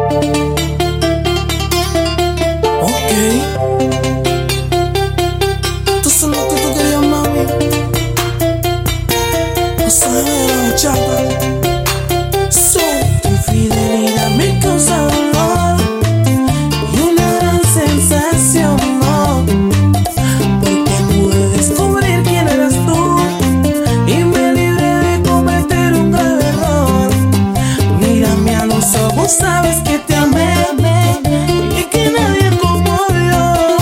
Ok, tú sabes lo que tú querías, mami. Pasaje de la bachata. Tu fidelidad me causa dolor y una gran sensación, no, porque pude descubrir quién eras tú y me libré de cometer un grave error. Mírame a los ojos, sabes que te amé y que nadie como yo.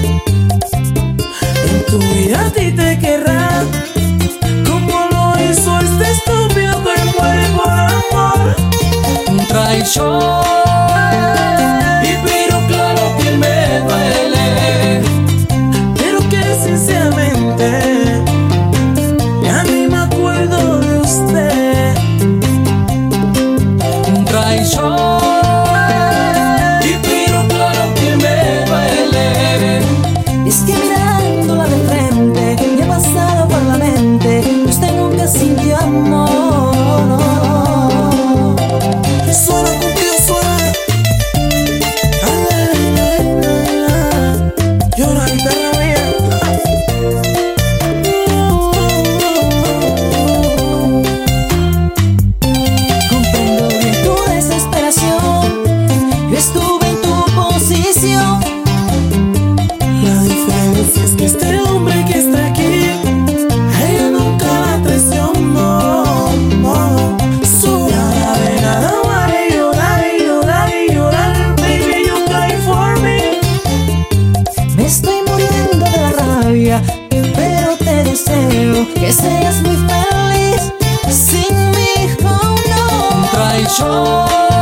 En tu vida a ti te querrá, como lo hizo este estúpido que muere por amor. Un traición, y pero claro que me duele, pero que sinceramente ya ni me acuerdo de usted. Un traición, y pero claro que me duele. Es que mirándola de frente me ha pasado por la mente, usted nunca sintió amor. Suena contigo, suena. Llora, guitarra mía. Comprendo bien tu desesperación, yo estuve en tu posición. La diferencia es que este hombre que está aquí, ella nunca la traicionó, no. Sola de nada más de llorar y llorar y llorar. Baby, you cry for me. Me estoy muriendo de la rabia, pero te deseo que seas muy feliz sin mí, oh no. Traición.